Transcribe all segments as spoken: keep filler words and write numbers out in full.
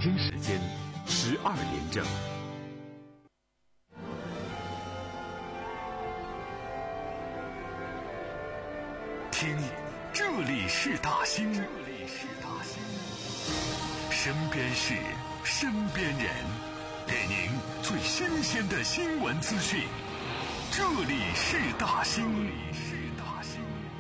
京时间十二点整。听，这里是大兴，这里是大兴，身边事，身边人，给您最新鲜的新闻资讯。这里是大兴，这里是大兴。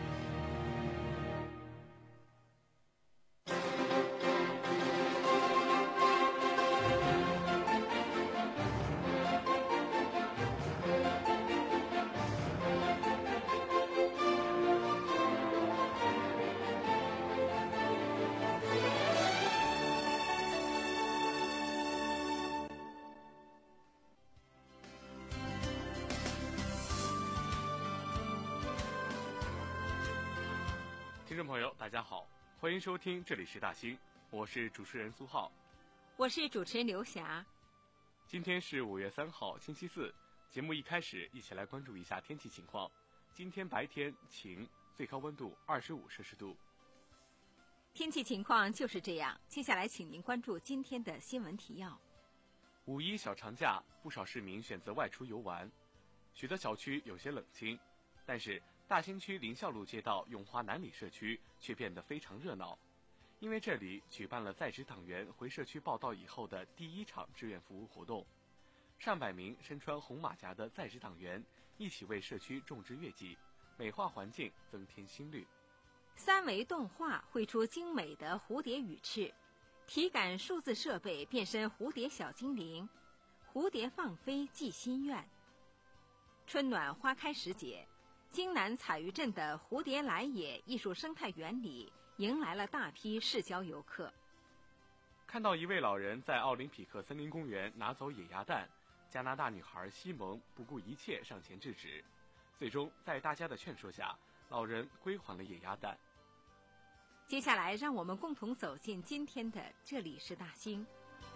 听众朋友大家好，欢迎收听这里是大兴，我是主持人苏浩， 我是主持人刘霞。 今天是五月三号星期四，节目一开始一起来关注一下天气情况。今天白天晴，最高温度二十五摄氏度。 天气情况就是这样，接下来请您关注今天的新闻提要。 五一小长假，不少市民选择外出游玩，许多小区有些冷清，但是大兴区林孝路街道永华南里社区却变得非常热闹，因为这里举办了在职党员回社区报到以后的第一场志愿服务活动。上百名身穿红马甲的在职党员一起为社区种植月季，美化环境，增添新绿。 三维动画绘出精美的蝴蝶羽翅，体感数字设备变身蝴蝶小精灵，蝴蝶放飞寄心愿。春暖花开时节，京南彩鱼镇的蝴蝶来也艺术生态园里迎来了大批市郊游客。 看到一位老人在奥林匹克森林公园拿走野鸭蛋，加拿大女孩西蒙不顾一切上前制止，最终在大家的劝说下，老人归还了野鸭蛋。 接下来让我们共同走进今天的这里是大兴。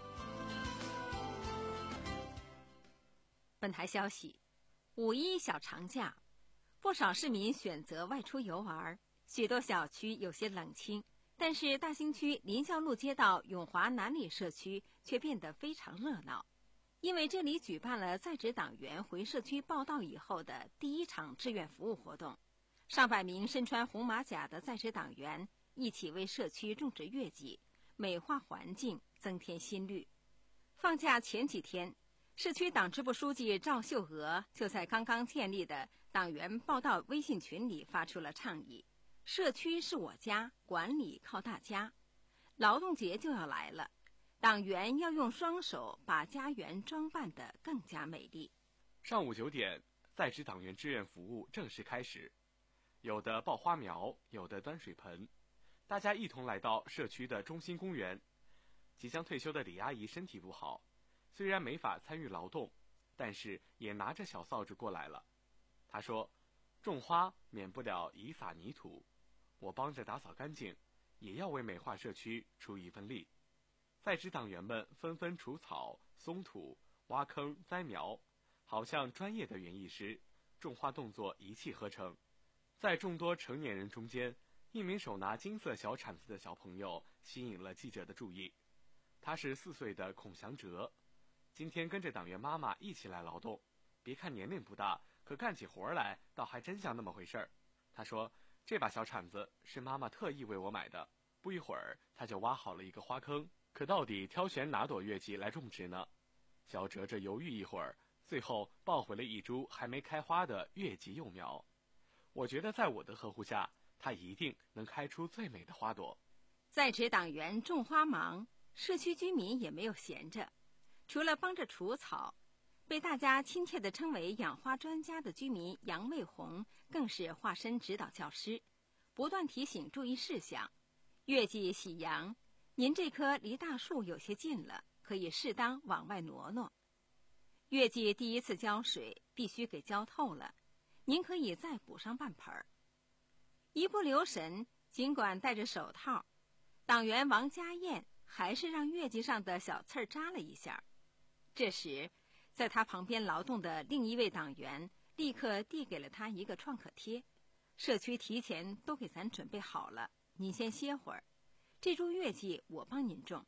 本台消息，五一小长假，不少市民选择外出游玩，许多小区有些冷清，但是大兴区林孝路街道永华南里社区却变得非常热闹，因为这里举办了在职党员回社区报到以后的第一场志愿服务活动。上百名身穿红马甲的在职党员一起为社区种植月季，美化环境，增添新绿。放假前几天，市区党支部书记赵秀娥就在刚刚建立的党员报到微信群里发出了倡议：社区是我家，管理靠大家。劳动节就要来了，党员要用双手把家园装扮得更加美丽。 上午九点，在职党员志愿服务正式开始，有的抱花苗，有的端水盆，大家一同来到社区的中心公园。即将退休的李阿姨身体不好，虽然没法参与劳动，但是也拿着小扫帚过来了。她说，种花免不了以撒泥土，我帮着打扫干净，也要为美化社区出一份力。在职党员们纷纷除草、松土、挖坑、栽苗，好像专业的园艺师，种花动作一气呵成。在众多成年人中间，一名手拿金色小铲子的小朋友吸引了记者的注意。他是四岁的孔祥哲，今天跟着党员妈妈一起来劳动，别看年龄不大，可干起活来倒还真像那么回事儿。他说，这把小铲子是妈妈特意为我买的。不一会儿，他就挖好了一个花坑，可到底挑选哪朵月季来种植呢？小哲哲犹豫一会儿，最后抱回了一株还没开花的月季幼苗。我觉得在我的呵护下，它一定能开出最美的花朵。 在职党员种花忙，社区居民也没有闲着，除了帮着除草，被大家亲切地称为养花专家的居民杨卫红更是化身指导教师，不断提醒注意事项。月季喜阳，您这棵离大树有些近了，可以适当往外挪挪。月季第一次浇水必须给浇透了，您可以再补上半盆儿。一不留神，尽管戴着手套，党员王家燕还是让月季上的小刺儿扎了一下。这时，在他旁边劳动的另一位党员立刻递给了他一个创可贴，社区提前都给咱准备好了，您先歇会儿。这株月季我帮您种，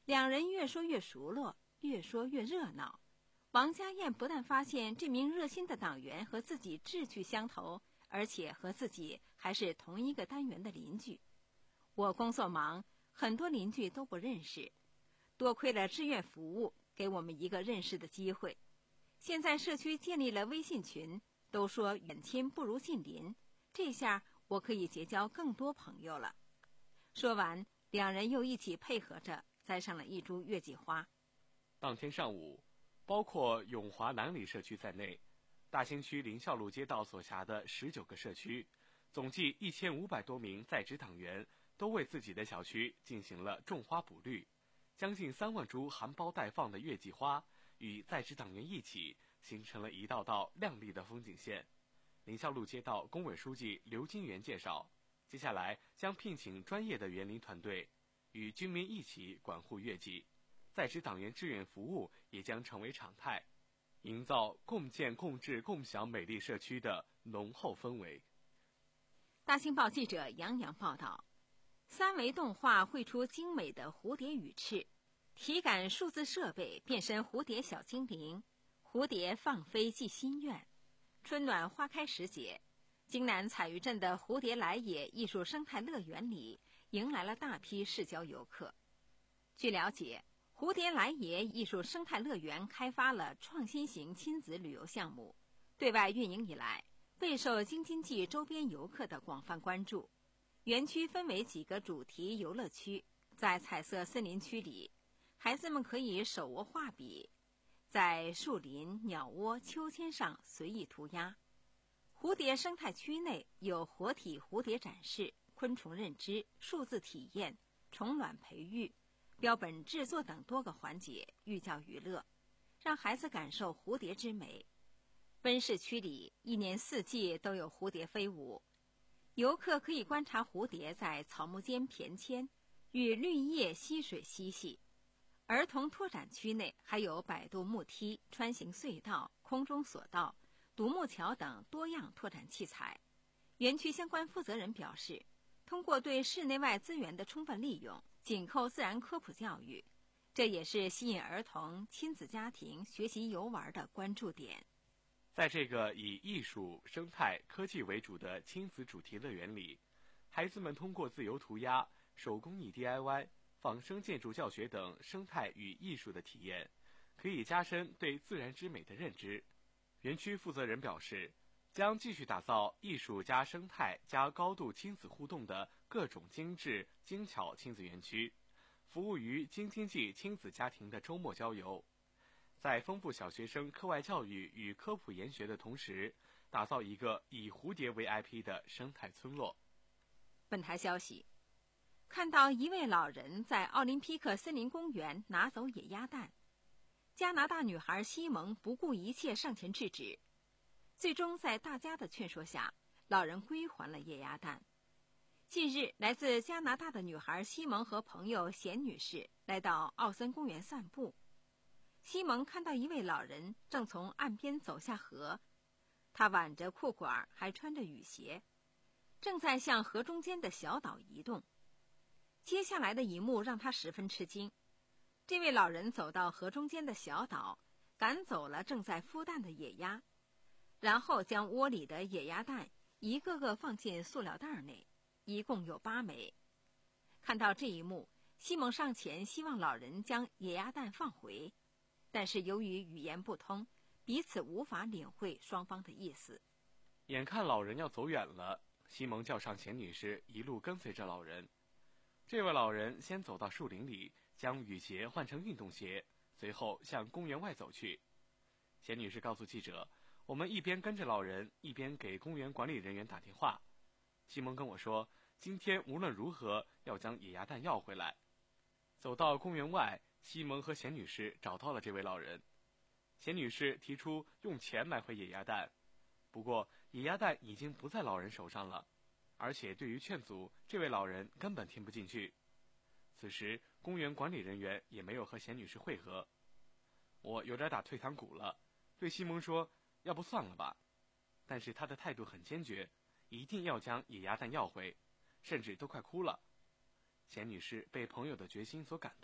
两人越说越熟络，越说越热闹。王家燕不但发现这名热心的党员和自己志趣相投，而且和自己还是同一个单元的邻居。我工作忙，很多邻居都不认识，多亏了志愿服务给我们一个认识的机会。现在社区建立了微信群，都说远亲不如近邻，这下我可以结交更多朋友了。说完，两人又一起配合着栽上了一株月季花。 当天上午，包括永华南里社区在内，大兴区林孝路街道所辖的十九个社区，总计一千五百多名在职党员都为自己的小区进行了种花补绿，将近三万株含苞待放的月季花与在职党员一起，形成了一道道亮丽的风景线。林孝路街道工委书记刘金元介绍，接下来将聘请专业的园林团队，与居民一起管护月季，在职党员志愿服务也将成为常态，营造共建共治共享美丽社区的浓厚氛围。 大新报记者杨洋报道，三维动画绘出精美的蝴蝶羽翅，体感数字设备变身蝴蝶小精灵，蝴蝶放飞寄心愿。春暖花开时节，京南彩鱼镇的蝴蝶来也艺术生态乐园里迎来了大批市郊游客。据了解，蝴蝶来也艺术生态乐园开发了创新型亲子旅游项目，对外运营以来备受京津冀周边游客的广泛关注。园区分为几个主题游乐区，在彩色森林区里，孩子们可以手握画笔，在树林、鸟窝、秋千上随意涂鸦。蝴蝶生态区内有活体蝴蝶展示、昆虫认知、数字体验、虫卵培育、标本制作等多个环节，寓教于乐，让孩子感受蝴蝶之美。温室区里一年四季都有蝴蝶飞舞，游客可以观察蝴蝶在草木间翩跹，与绿叶溪水嬉戏。儿童拓展区内还有摆渡木梯、穿行隧道、空中索道、独木桥等多样拓展器材。园区相关负责人表示，通过对室内外资源的充分利用，紧扣自然科普教育，这也是吸引儿童、亲子家庭学习游玩的关注点。 在这个以艺术、生态、科技为主的亲子主题乐园里，孩子们通过自由涂鸦、手工艺 D I Y、仿生建筑教学等生态与艺术的体验，可以加深对自然之美的认知。园区负责人表示，将继续打造艺术加生态加高度亲子互动的各种精致精巧亲子园区，服务于京津冀亲子家庭的周末郊游。在丰富小学生课外教育与科普研学的同时，打造一个以蝴蝶为 I P 的生态村落。 本台消息，看到一位老人在奥林匹克森林公园拿走野鸭蛋，加拿大女孩西蒙不顾一切上前制止，最终在大家的劝说下，老人归还了野鸭蛋。近日，来自加拿大的女孩西蒙和朋友贤女士来到奥森公园散步。西蒙看到一位老人正从岸边走下河，他挽着裤管，还穿着雨鞋，正在向河中间的小岛移动。接下来的一幕让他十分吃惊，这位老人走到河中间的小岛，赶走了正在孵蛋的野鸭，然后将窝里的野鸭蛋一个个放进塑料袋内，一共有八枚。看到这一幕，西蒙上前希望老人将野鸭蛋放回，但是由于语言不通，彼此无法领会双方的意思。 眼看老人要走远了，西蒙叫上贤女士一路跟随着老人。这位老人先走到树林里，将雨鞋换成运动鞋，随后向公园外走去。贤女士告诉记者，我们一边跟着老人，一边给公园管理人员打电话。西蒙跟我说，今天无论如何要将野鸭蛋要回来。走到公园外，西蒙和贤女士找到了这位老人。贤女士提出用钱买回野鸭蛋，不过野鸭蛋已经不在老人手上了，而且对于劝阻，这位老人根本听不进去。此时公园管理人员也没有和贤女士会合。我有点打退堂鼓了，对西蒙说，要不算了吧。但是他的态度很坚决，一定要将野鸭蛋要回，甚至都快哭了。贤女士被朋友的决心所感动，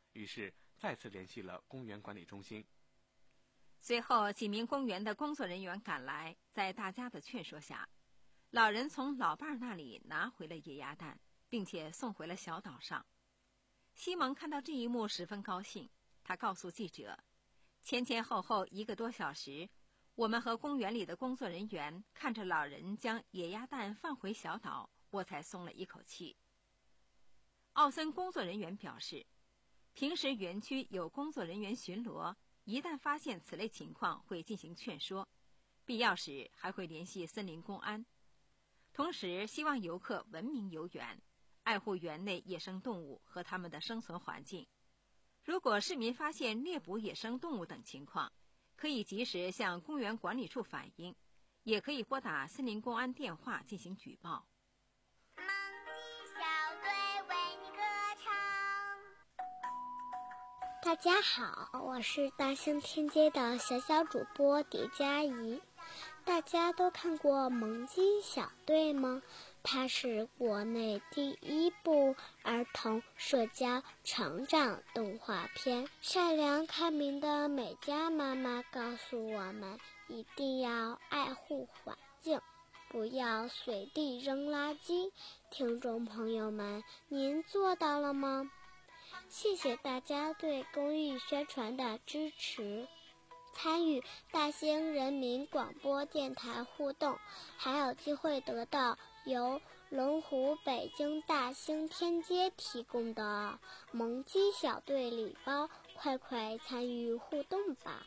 于是再次联系了公园管理中心。 随后几名公园的工作人员赶来，在大家的劝说下，老人从老伴儿那里拿回了野鸭蛋，并且送回了小岛上。西蒙看到这一幕十分高兴，他告诉记者，前前后后一个多小时，我们和公园里的工作人员看着老人将野鸭蛋放回小岛，我才松了一口气。奥森工作人员表示，平时园区有工作人员巡逻，一旦发现此类情况会进行劝说，必要时还会联系森林公安。同时希望游客文明游园，爱护园内野生动物和它们的生存环境。如果市民发现猎捕野生动物等情况，可以及时向公园管理处反映，也可以拨打森林公安电话进行举报。 萌鸡小队为你歌唱。大家好，我是大兴天街的小小主播蝶佳怡。大家都看过《萌鸡小队》吗？它是国内第一部儿童社交成长动画片。善良开明的美嘉妈妈告诉我们，一定要爱护环境，不要随地扔垃圾。听众朋友们，您做到了吗？谢谢大家对公益宣传的支持。参与大兴人民广播电台互动，还有机会得到由龙湖北京大兴天街提供的萌鸡小队礼包，快快参与互动吧。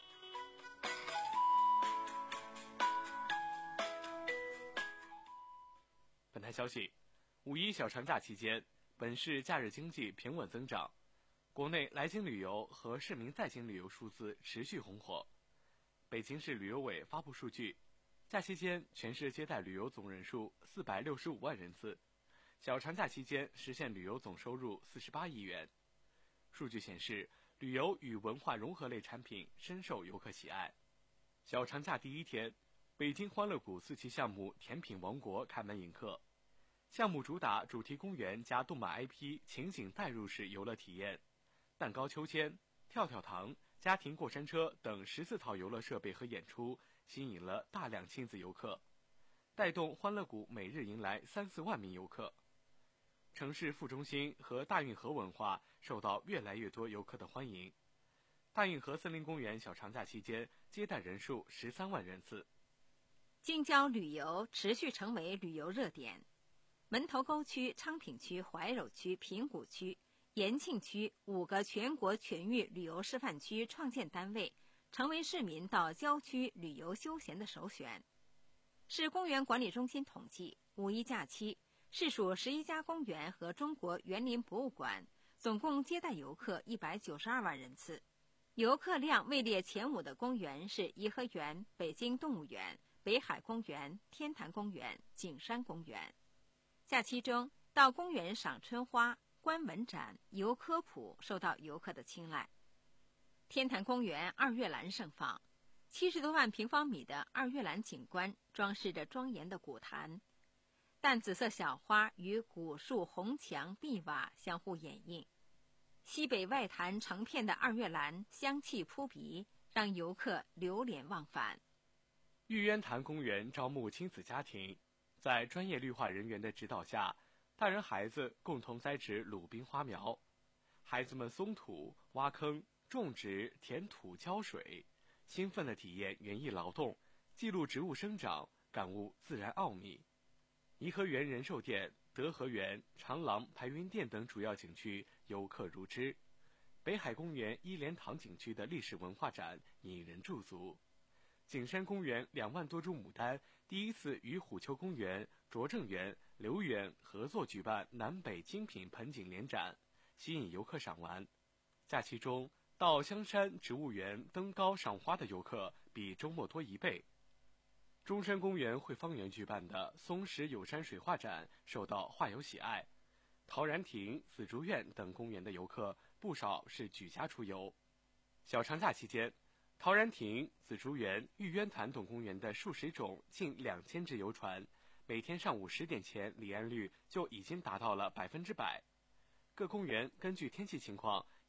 本台消息，五一小长假期间，本市假日经济平稳增长，国内来京旅游和市民在京旅游数字持续红火。北京市旅游委发布数据，假期间全市接待旅游总人数四百六十五万人次，小长假期间实现旅游总收入四十八亿元。数据显示，旅游与文化融合类产品深受游客喜爱。小长假第一天，北京欢乐谷四期项目甜品王国开门迎客。项目主打主题公园加动漫 I P 情景带入式游乐体验，蛋糕秋千、跳跳糖、家庭过山车等十四套游乐设备和演出，吸引了大量亲子游客，带动欢乐谷每日迎来三四万名游客。城市副中心和大运河文化受到越来越多游客的欢迎。大运河森林公园小长假期间接待人数十三万人次。 京郊旅游持续成为旅游热点。门头沟区、昌平区、怀柔区、平谷区、延庆区五个全国全域旅游示范区创建单位，成为市民到郊区旅游休闲的首选。市公园管理中心统计，五一假期，市属十一家公园和中国园林博物馆总共接待游客一百九十二万人次。游客量位列前五的公园是颐和园、北京动物园、北海公园、天坛公园、景山公园。假期中，到公园赏春花、观文展、游科普受到游客的青睐。天坛公园二月兰盛放，七十多万平方米的二月兰景观装饰着庄严的古坛，淡紫色小花与古树红墙壁瓦相互掩映，西北外坛成片的二月兰香气扑鼻，让游客流连忘返。 玉渊潭公园招募亲子家庭，在专业绿化人员的指导下，大人孩子共同栽植鲁冰花苗，孩子们松土、挖坑、种植、填土、浇水，兴奋地体验园艺劳动，记录植物生长，感悟自然奥秘。颐和园人寿殿、德和园、长廊、排云殿等主要景区游客如织，北海公园一莲塘景区的历史文化展引人驻足。景山公园两万多株牡丹第一次与虎丘公园、拙政园、留园合作举办南北精品盆景联展，吸引游客赏玩。假期中，到香山植物园登高赏花的游客比周末多一倍。中山公园汇芳园举办的松石有山水画展受到画友喜爱，陶然亭、紫竹院等公园的游客不少是举家出游。小长假期间，陶然亭、紫竹园、玉渊潭等公园的数十种近两千只游船，每天上午十点前离岸率就已经达到了百分之百。各公园根据天气情况，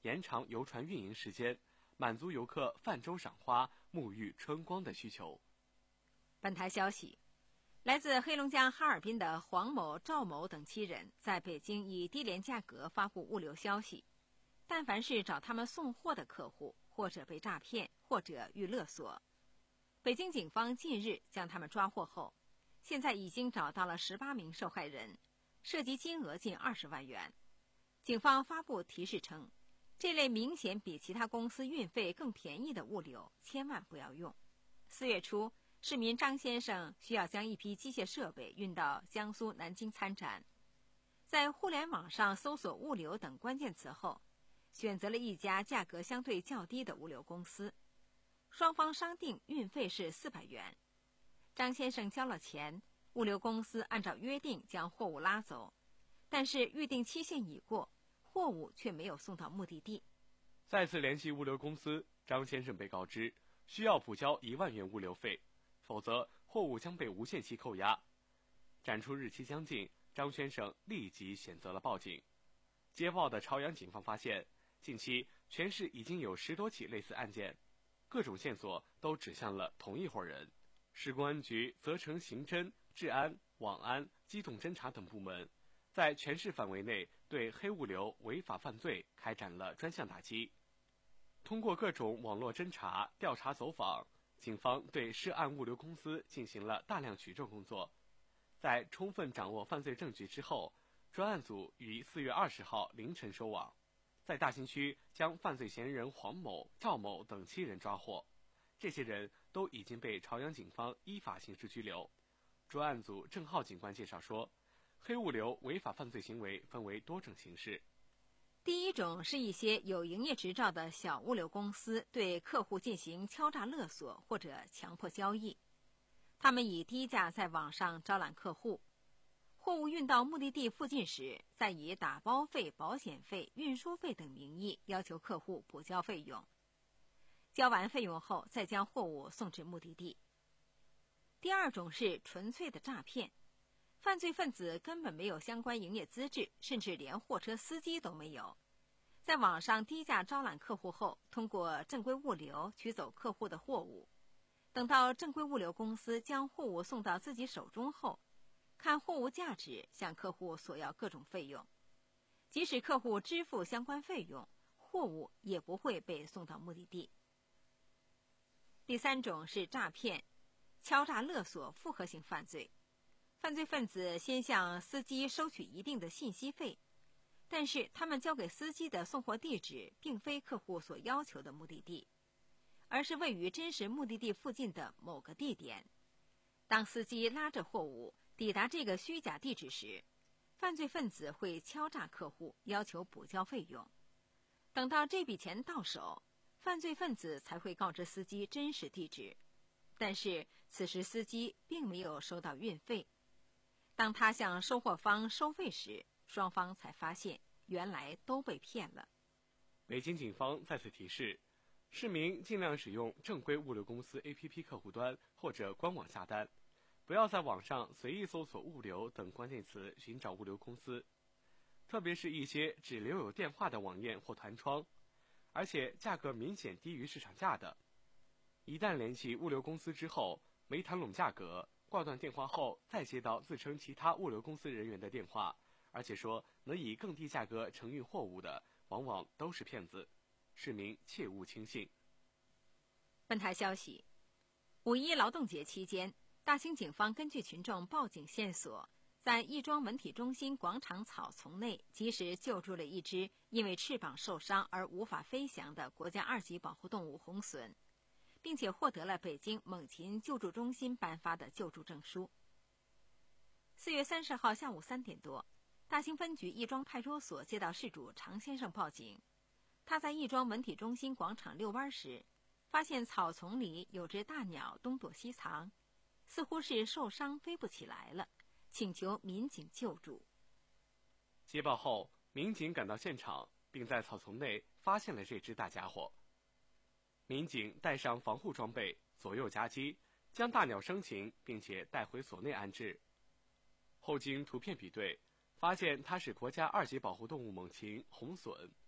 延长游船运营时间，满足游客泛舟赏花、沐浴春光的需求。 本台消息，来自黑龙江哈尔滨的黄某、赵某等七人在北京以低廉价格发布物流消息，但凡是找他们送货的客户，或者被诈骗，或者遇勒索。北京警方近日将他们抓获后，现在已经找到了十八名受害人，涉及金额近二十万元。警方发布提示称，这类明显比其他公司运费更便宜的物流千万不要用。四月初，市民张先生需要将一批机械设备运到江苏南京参展，在互联网上搜索物流等关键词后，选择了一家价格相对较低的物流公司，双方商定运费是四百元。张先生交了钱，物流公司按照约定将货物拉走，但是预定期限已过，货物却没有送到目的地。 再次联系物流公司，张先生被告知需要补交一万元物流费，否则货物将被无限期扣押。展出日期将近，张先生立即选择了报警。接报的朝阳警方发现，近期全市已经有十多起类似案件，各种线索都指向了同一伙人。市公安局责成刑侦、治安、网安、机动侦查等部门，在全市范围内对黑物流违法犯罪开展了专项打击。通过各种网络侦查、调查走访，警方对涉案物流公司进行了大量取证工作。在充分掌握犯罪证据之后，专案组于四月二十号凌晨收网，在大兴区将犯罪嫌疑人黄某、赵某等七人抓获。这些人都已经被朝阳警方依法刑事拘留。专案组郑浩警官介绍说，黑物流违法犯罪行为分为多种形式。 第一种是一些有营业执照的小物流公司对客户进行敲诈勒索或者强迫交易，他们以低价在网上招揽客户，货物运到目的地附近时，再以打包费、保险费、运输费等名义要求客户补交费用，交完费用后再将货物送至目的地。第二种是纯粹的诈骗，犯罪分子根本没有相关营业资质，甚至连货车司机都没有，在网上低价招揽客户后，通过正规物流取走客户的货物，等到正规物流公司将货物送到自己手中后，看货物价值向客户索要各种费用，即使客户支付相关费用，货物也不会被送到目的地。第三种是诈骗、敲诈勒索复合性犯罪，犯罪分子先向司机收取一定的信息费，但是他们交给司机的送货地址并非客户所要求的目的地，而是位于真实目的地附近的某个地点。当司机拉着货物抵达这个虚假地址时，犯罪分子会敲诈客户，要求补交费用。等到这笔钱到手，犯罪分子才会告知司机真实地址，但是此时司机并没有收到运费。当他向收货方收费时，双方才发现原来都被骗了。 北京警方再次提示，市民尽量使用正规物流公司 A P P 客户端或者官网下单，不要在网上随意搜索物流等关键词寻找物流公司，特别是一些只留有电话的网页或弹窗，而且价格明显低于市场价的。一旦联系物流公司之后，没谈拢价格，挂断电话后再接到自称其他物流公司人员的电话，而且说能以更低价格承运货物的，往往都是骗子，市民切勿轻信。 本台消息，五一劳动节期间，大兴警方根据群众报警线索，在亦庄文体中心广场草丛内及时救助了一只因为翅膀受伤而无法飞翔的国家二级保护动物红隼，并且获得了北京猛禽救助中心颁发的救助证书。四月三十号下午三点多，大兴分局亦庄派出所接到事主常先生报警，他在亦庄文体中心广场遛弯时，发现草丛里有只大鸟东躲西藏，似乎是受伤飞不起来了，请求民警救助。 接报后，民警赶到现场，并在草丛内发现了这只大家伙。民警带上防护装备，左右夹击，将大鸟生擒，并且带回所内安置。后经图片比对，发现它是国家二级保护动物猛禽红隼，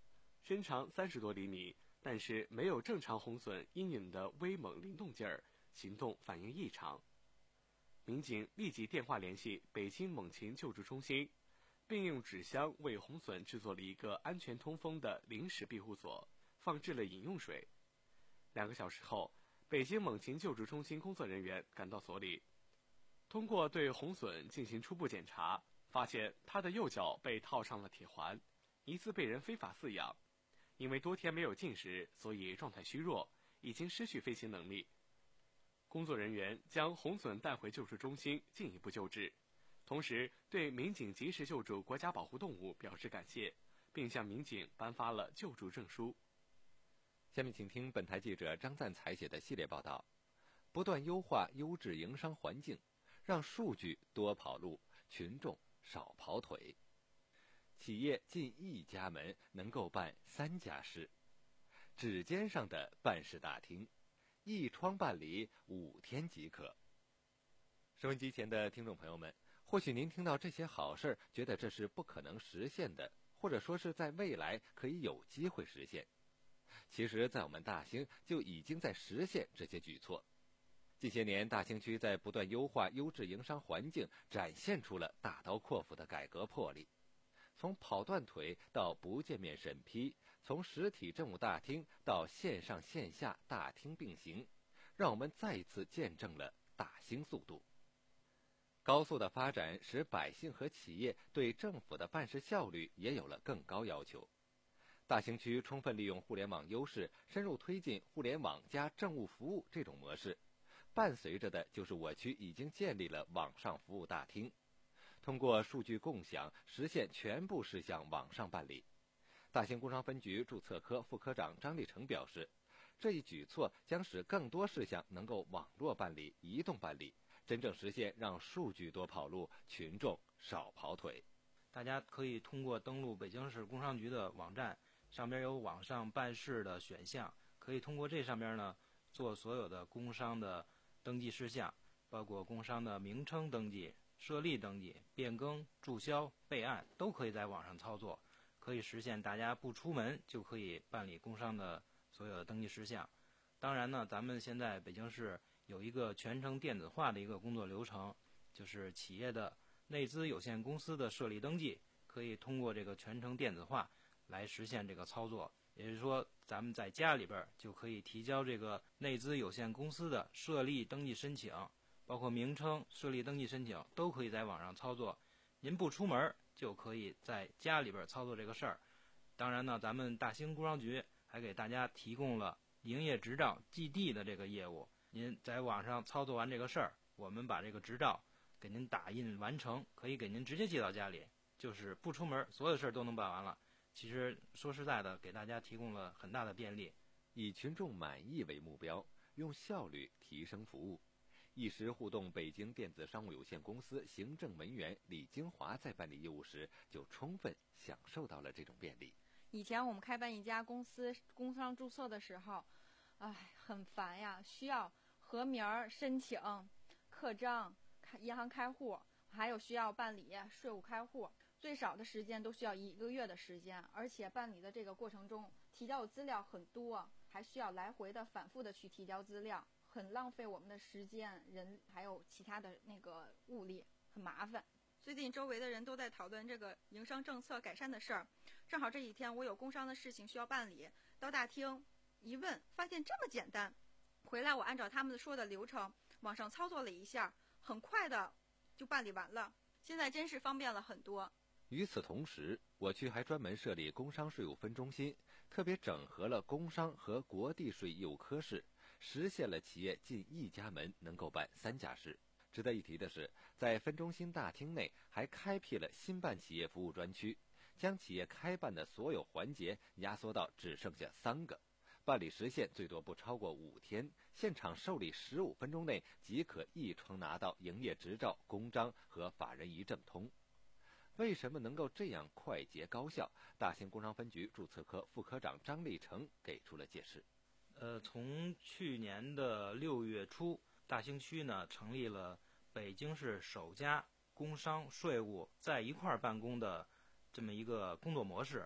身长三十多厘米，但是没有正常红隼应有的威猛灵动劲儿，行动反应异常。民警立即电话联系北京猛禽救助中心，并用纸箱为红隼制作了一个安全通风的临时庇护所，放置了饮用水。两个小时后，北京猛禽救助中心工作人员赶到所里，通过对红隼进行初步检查，发现它的右脚被套上了铁环，疑似被人非法饲养。因为多天没有进食，所以状态虚弱，已经失去飞行能力。工作人员将红隼带回救助中心进一步救治，同时对民警及时救助国家保护动物表示感谢，并向民警颁发了救助证书。 下面请听本台记者张赞采写的系列报道：不断优化优质营商环境，让数据多跑路，群众少跑腿。企业进一家门能够办三家事，指尖上的办事大厅，一窗办理五天即可。收音机前的听众朋友们，或许您听到这些好事儿，觉得这是不可能实现的，或者说是在未来可以有机会实现。其实在我们大兴就已经在实现这些举措。近些年，大兴区在不断优化优质营商环境，展现出了大刀阔斧的改革魄力。从跑断腿到不见面审批，从实体政务大厅到线上线下大厅并行，让我们再一次见证了大兴速度。高速的发展使百姓和企业对政府的办事效率也有了更高要求。大兴区充分利用互联网优势，深入推进互联网加政务服务这种模式，伴随着的就是我区已经建立了网上服务大厅。通过数据共享，实现全部事项网上办理。大兴工商分局注册科副科长张立成表示，这一举措将使更多事项能够网络办理、移动办理，真正实现让数据多跑路，群众少跑腿。 大家可以通过登录北京市工商局的网站，上边有网上办事的选项，可以通过这上边呢做所有的工商的登记事项，包括工商的名称登记、设立登记、变更、注销、备案，都可以在网上操作，可以实现大家不出门就可以办理工商的所有的登记事项。当然呢，咱们现在北京市有一个全程电子化的一个工作流程，就是企业的内资有限公司的设立登记，可以通过这个全程电子化来实现这个操作。也就是说，咱们在家里边就可以提交这个内资有限公司的设立登记申请，包括名称、设立登记申请都可以在网上操作。您不出门就可以在家里边操作这个事儿。当然呢，咱们大兴工商局还给大家提供了营业执照寄递的这个业务。您在网上操作完这个事儿，我们把这个执照给您打印完成，可以给您直接寄到家里，就是不出门，所有的事儿都能办完了。其实说实在的，给大家提供了很大的便利。 以群众满意为目标，用效率提升服务。一时互动北京电子商务有限公司行政文员李金华在办理业务时，就充分享受到了这种便利。 以前我们开办一家公司工商注册的时候，哎，很烦呀，需要核名申请、刻章、开银行开户，还有需要办理税务开户，最少的时间都需要一个月的时间，而且办理的这个过程中提交的资料很多，还需要来回的反复的去提交资料，很浪费我们的时间、人还有其他的那个物力，很麻烦。 最近周围的人都在讨论这个营商政策改善的事儿，正好这几天我有工商的事情需要办理，到大厅一问，发现这么简单。回来我按照他们说的流程网上操作了一下，很快的就办理完了，现在真是方便了很多。 与此同时，我区还专门设立工商税务分中心，特别整合了工商和国地税业务科室，实现了企业进一家门能够办三家事。值得一提的是，在分中心大厅内还开辟了新办企业服务专区，将企业开办的所有环节压缩到只剩下三个，办理时限最多不超过五天，现场受理十五分钟内即可一窗拿到营业执照、公章和法人一证通。为什么能够这样快捷高效？大兴工商分局注册科副科长张立成给出了解释。 呃，从去年的六月初，大兴区呢成立了北京市首家工商税务在一块儿办公的这么一个工作模式。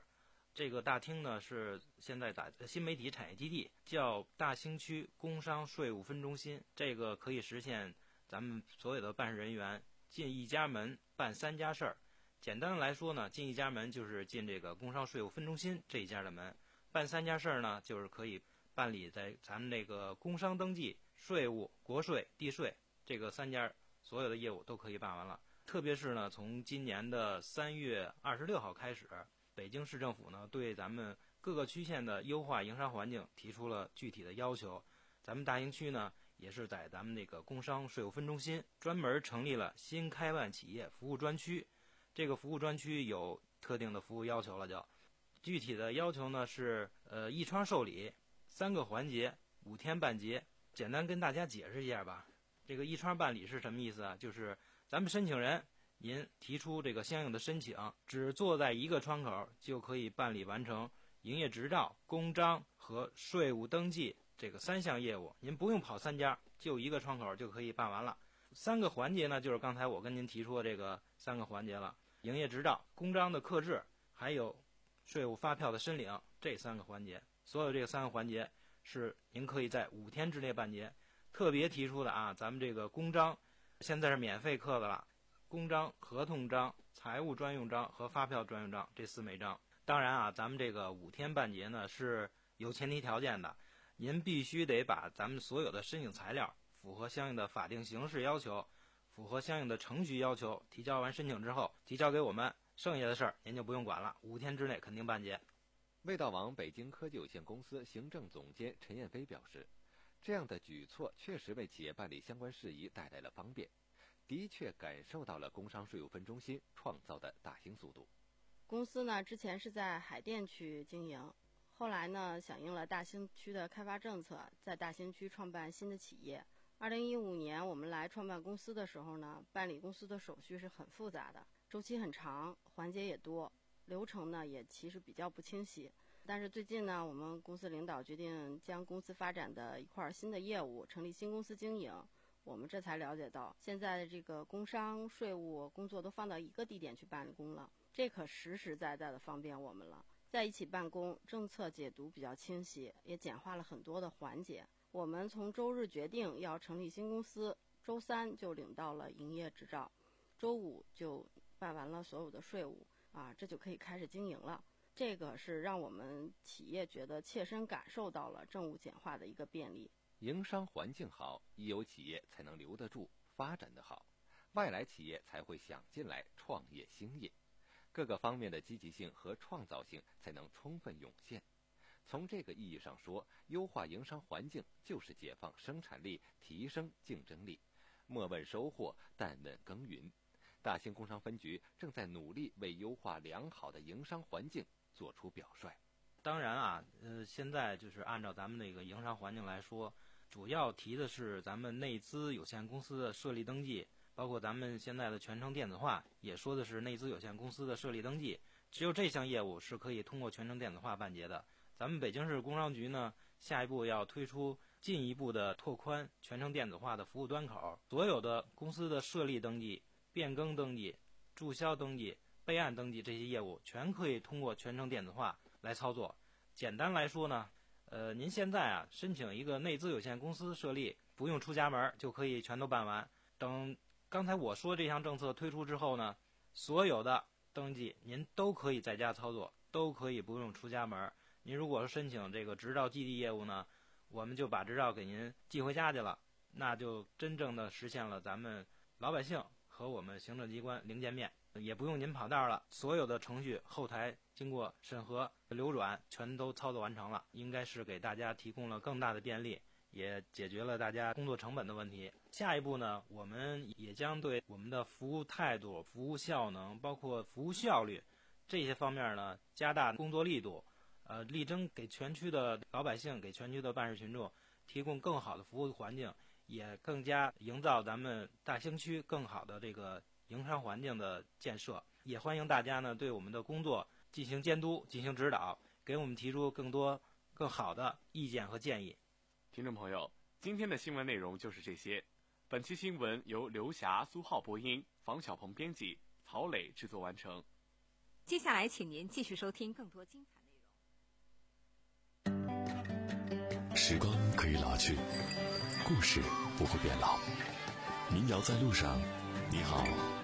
这个大厅呢是现在打新媒体产业基地，叫大兴区工商税务分中心。这个可以实现咱们所有的办事人员进一家门办三家事儿。简单的来说呢，进一家门就是进这个工商税务分中心这一家的门，办三家事儿呢，就是可以办理在咱们这个工商登记、税务、国税、地税这个三家所有的业务都可以办完了。特别是呢，从今年的三月二十六号开始，北京市政府呢对咱们各个区县的优化营商环境提出了具体的要求。咱们大兴区呢也是在咱们那个工商税务分中心专门成立了新开办企业服务专区。这个服务专区有特定的服务要求了，就具体的要求呢是呃一窗受理，三个环节，五天办结。简单跟大家解释一下吧。这个一窗办理是什么意思啊？就是咱们申请人您提出这个相应的申请，只坐在一个窗口就可以办理完成营业执照、公章和税务登记这个三项业务，您不用跑三家，就一个窗口就可以办完了。三个环节呢，就是刚才我跟您提出的这个三个环节了：营业执照、公章的刻制，还有税务发票的申领，这三个环节。所有这三个环节是您可以在五天之内办结。特别提出的啊，咱们这个公章现在是免费刻的了。公章、合同章、财务专用章和发票专用章这四枚章。当然啊，咱们这个五天办结呢是有前提条件的，您必须得把咱们所有的申请材料符合相应的法定形式要求，符合相应的程序要求，提交完申请之后提交给我们，剩下的事儿您就不用管了，五天之内肯定办结。 味道王北京科技有限公司行政总监陈彦飞表示，这样的举措确实为企业办理相关事宜带来了方便，的确感受到了工商税务分中心创造的大兴速度。 公司呢之前是在海淀区经营，后来呢响应了大兴区的开发政策，在大兴区创办新的企业。二零一五年我们来创办公司的时候呢，办理公司的手续是很复杂的，周期很长，环节也多，流程呢也其实比较不清晰。但是最近呢，我们公司领导决定将公司发展的一块新的业务成立新公司经营，我们这才了解到，现在的这个工商税务工作都放到一个地点去办公了，这可实实在在的方便我们了。在一起办公，政策解读比较清晰，也简化了很多的环节。我们从周日决定要成立新公司，周三就领到了营业执照，周五就办完了所有的税务啊，这就可以开始经营了。这个是让我们企业觉得切身感受到了政务简化的一个便利。 营商环境好，一有企业才能留得住，发展得好，外来企业才会想进来创业兴业，各个方面的积极性和创造性才能充分涌现。从这个意义上说，优化营商环境就是解放生产力，提升竞争力。莫问收获，但问耕耘。大兴工商分局正在努力为优化良好的营商环境做出表率。 当然啊，呃，现在就是按照咱们那个营商环境来说，主要提的是咱们内资有限公司的设立登记，包括咱们现在的全程电子化，也说的是内资有限公司的设立登记。只有这项业务是可以通过全程电子化办结的。咱们北京市工商局呢，下一步要推出进一步的拓宽全程电子化的服务端口，所有的公司的设立登记、变更登记、注销登记、备案登记这些业务，全可以通过全程电子化来操作。简单来说呢，呃，您现在啊申请一个内资有限公司设立，不用出家门就可以全都办完。等刚才我说这项政策推出之后呢，所有的登记您都可以在家操作，都可以不用出家门。您如果是申请这个执照寄递业务呢，我们就把执照给您寄回家去了，那就真正的实现了咱们老百姓和我们行政机关零见面，也不用您跑道了，所有的程序后台经过审核流转全都操作完成了，应该是给大家提供了更大的便利，也解决了大家工作成本的问题。下一步呢，我们也将对我们的服务态度、服务效能，包括服务效率这些方面呢，加大工作力度，呃，力争给全区的老百姓、给全区的办事群众提供更好的服务环境，也更加营造咱们大兴区更好的这个营商环境的建设。也欢迎大家呢对我们的工作进行监督、进行指导，给我们提出更多更好的意见和建议。 听众朋友，今天的新闻内容就是这些。本期新闻由刘霞、苏浩播音，房小鹏编辑，曹磊制作完成。 接下来，请您继续收听更多精彩内容。 时光可以老去，故事不会变老。民谣在路上，你好。